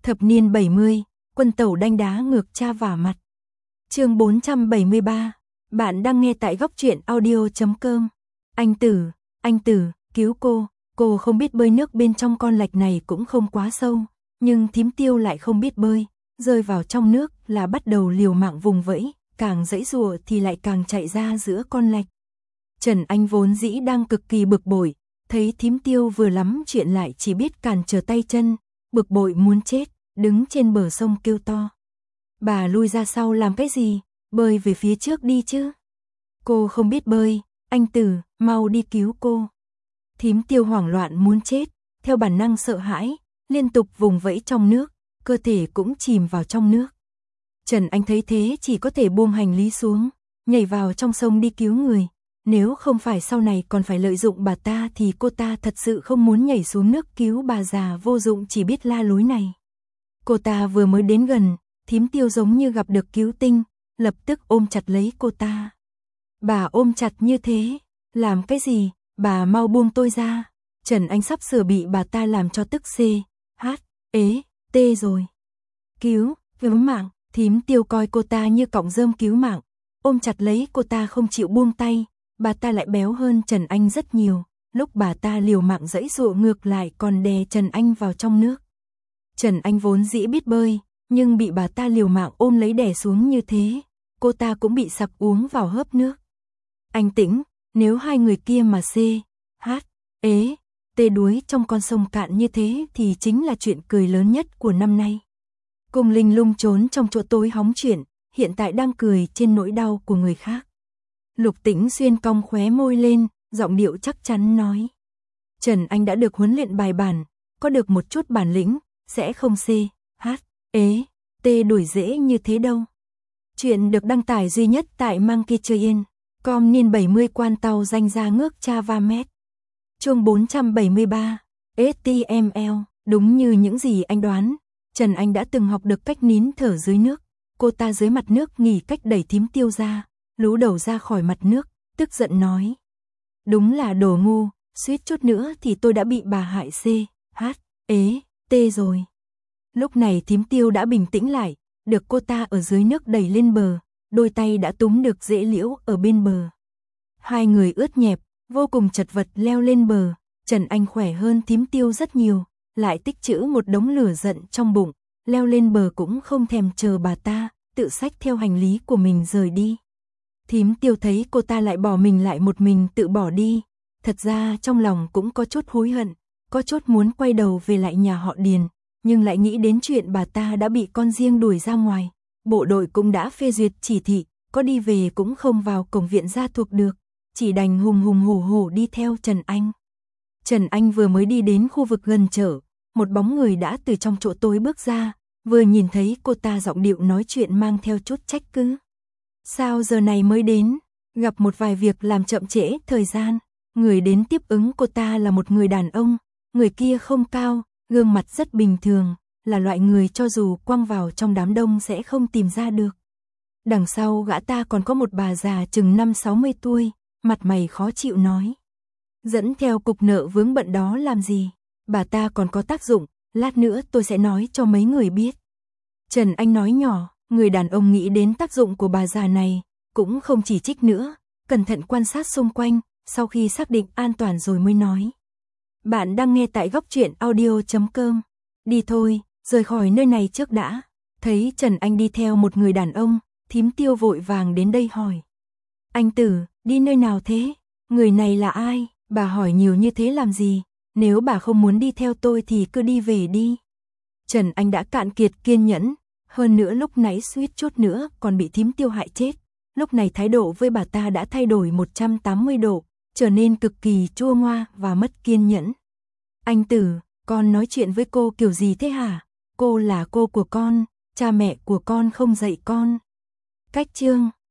Thập niên 70, quân tẩu đanh đá ngược cha vả mặt. Chương 473, bạn đang nghe tại góc truyện audio.com. Anh Tử, cứu cô không biết bơi, nước bên trong con lạch này cũng không quá sâu, nhưng thím Tiêu lại không biết bơi, rơi vào trong nước là bắt đầu liều mạng vùng vẫy, càng giãy giụa thì lại càng chạy ra giữa con lạch. Trần Anh vốn dĩ đang cực kỳ bực bội, thấy thím Tiêu vừa lắm chuyện lại chỉ biết cản trở tay chân, bực bội muốn chết, đứng trên bờ sông kêu to. Bà lui ra sau làm cái gì, bơi về phía trước đi chứ. Cô không biết bơi, anh Tử, mau đi cứu cô. Thím Tiêu hoảng loạn muốn chết, theo bản năng sợ hãi, liên tục vùng vẫy trong nước, cơ thể cũng chìm vào trong nước. Trần Anh thấy thế chỉ có thể buông hành lý xuống, nhảy vào trong sông đi cứu người. Nếu không phải sau này còn phải lợi dụng bà ta thì cô ta thật sự không muốn nhảy xuống nước cứu bà già vô dụng chỉ biết la lối này. Cô ta vừa mới đến gần, thím Tiêu giống như gặp được cứu tinh, lập tức ôm chặt lấy cô ta. Bà ôm chặt như thế, làm cái gì, bà mau buông tôi ra. Trần Anh sắp sửa bị bà ta làm cho tức tê rồi. Cứu mạng, thím Tiêu coi cô ta như cọng rơm cứu mạng, ôm chặt lấy cô ta không chịu buông tay. Bà ta lại béo hơn Trần Anh rất nhiều, lúc bà ta liều mạng giãy giụa ngược lại còn đè Trần Anh vào trong nước. Trần Anh vốn dĩ biết bơi, nhưng bị bà ta liều mạng ôm lấy đè xuống như thế, cô ta cũng bị sặc uống vào hớp nước. Anh Tĩnh, nếu hai người kia mà tê đuối trong con sông cạn như thế thì chính là chuyện cười lớn nhất của năm nay. Cung Linh Lung trốn trong chỗ tối hóng chuyện, hiện tại đang cười trên nỗi đau của người khác. Lục Tĩnh Xuyên cong khóe môi lên, giọng điệu chắc chắn nói. Trần Anh đã được huấn luyện bài bản, có được một chút bản lĩnh, sẽ không tê đuổi dễ như thế đâu. Chuyện được đăng tải duy nhất tại Monkeytrain.com, niên 70, quan tàu danh ra ngước cha va mét. Chương 473, HTML, đúng như những gì anh đoán, Trần Anh đã từng học được cách nín thở dưới nước. Cô ta dưới mặt nước nghỉ cách đẩy thím Tiêu ra, lú đầu ra khỏi mặt nước, tức giận nói. Đúng là đồ ngu, suýt chút nữa thì tôi đã bị bà hại tê rồi. Lúc này thím Tiêu đã bình tĩnh lại, được cô ta ở dưới nước đẩy lên bờ, đôi tay đã túm được rễ liễu ở bên bờ. Hai người ướt nhẹp, vô cùng chật vật leo lên bờ. Trần Anh khỏe hơn thím Tiêu rất nhiều, lại tích trữ một đống lửa giận trong bụng, leo lên bờ cũng không thèm chờ bà ta, tự xách theo hành lý của mình rời đi. Thím Tiêu thấy cô ta lại bỏ mình lại một mình tự bỏ đi, thật ra trong lòng cũng có chút hối hận, có chút muốn quay đầu về lại nhà họ Điền, nhưng lại nghĩ đến chuyện bà ta đã bị con riêng đuổi ra ngoài, bộ đội cũng đã phê duyệt chỉ thị, có đi về cũng không vào cổng viện gia thuộc được, chỉ đành hùng hổ đi theo Trần Anh. Trần Anh vừa mới đi đến khu vực gần chợ, một bóng người đã từ trong chỗ tối bước ra, vừa nhìn thấy cô ta giọng điệu nói chuyện mang theo chút trách cứ. Sao giờ này mới đến, gặp một vài việc làm chậm trễ thời gian. Người đến tiếp ứng cô ta là một người đàn ông, người kia không cao, gương mặt rất bình thường, là loại người cho dù quăng vào trong đám đông sẽ không tìm ra được. Đằng sau gã ta còn có một bà già chừng 50-60 tuổi, mặt mày khó chịu nói. Dẫn theo cục nợ vướng bận đó làm gì, bà ta còn có tác dụng, lát nữa tôi sẽ nói cho mấy người biết. Trần Anh nói nhỏ, người đàn ông nghĩ đến tác dụng của bà già này, cũng không chỉ trích nữa, cẩn thận quan sát xung quanh, sau khi xác định an toàn rồi mới nói. Bạn đang nghe tại góc truyện audio.com. Đi thôi, rời khỏi nơi này trước đã. Thấy Trần Anh đi theo một người đàn ông, thím Tiêu vội vàng đến đây hỏi. Anh Tử, đi nơi nào thế? Người này là ai? Bà hỏi nhiều như thế làm gì? Nếu bà không muốn đi theo tôi thì cứ đi về đi. Trần Anh đã cạn kiệt kiên nhẫn, hơn nữa lúc nãy suýt chút nữa còn bị thím Tiêu hại chết. Lúc này thái độ với bà ta đã thay đổi 180 độ, trở nên cực kỳ chua ngoa và mất kiên nhẫn. Anh Tử, con nói chuyện với cô kiểu gì thế hả? Cô là cô của con, cha mẹ của con không dạy con. Cách chương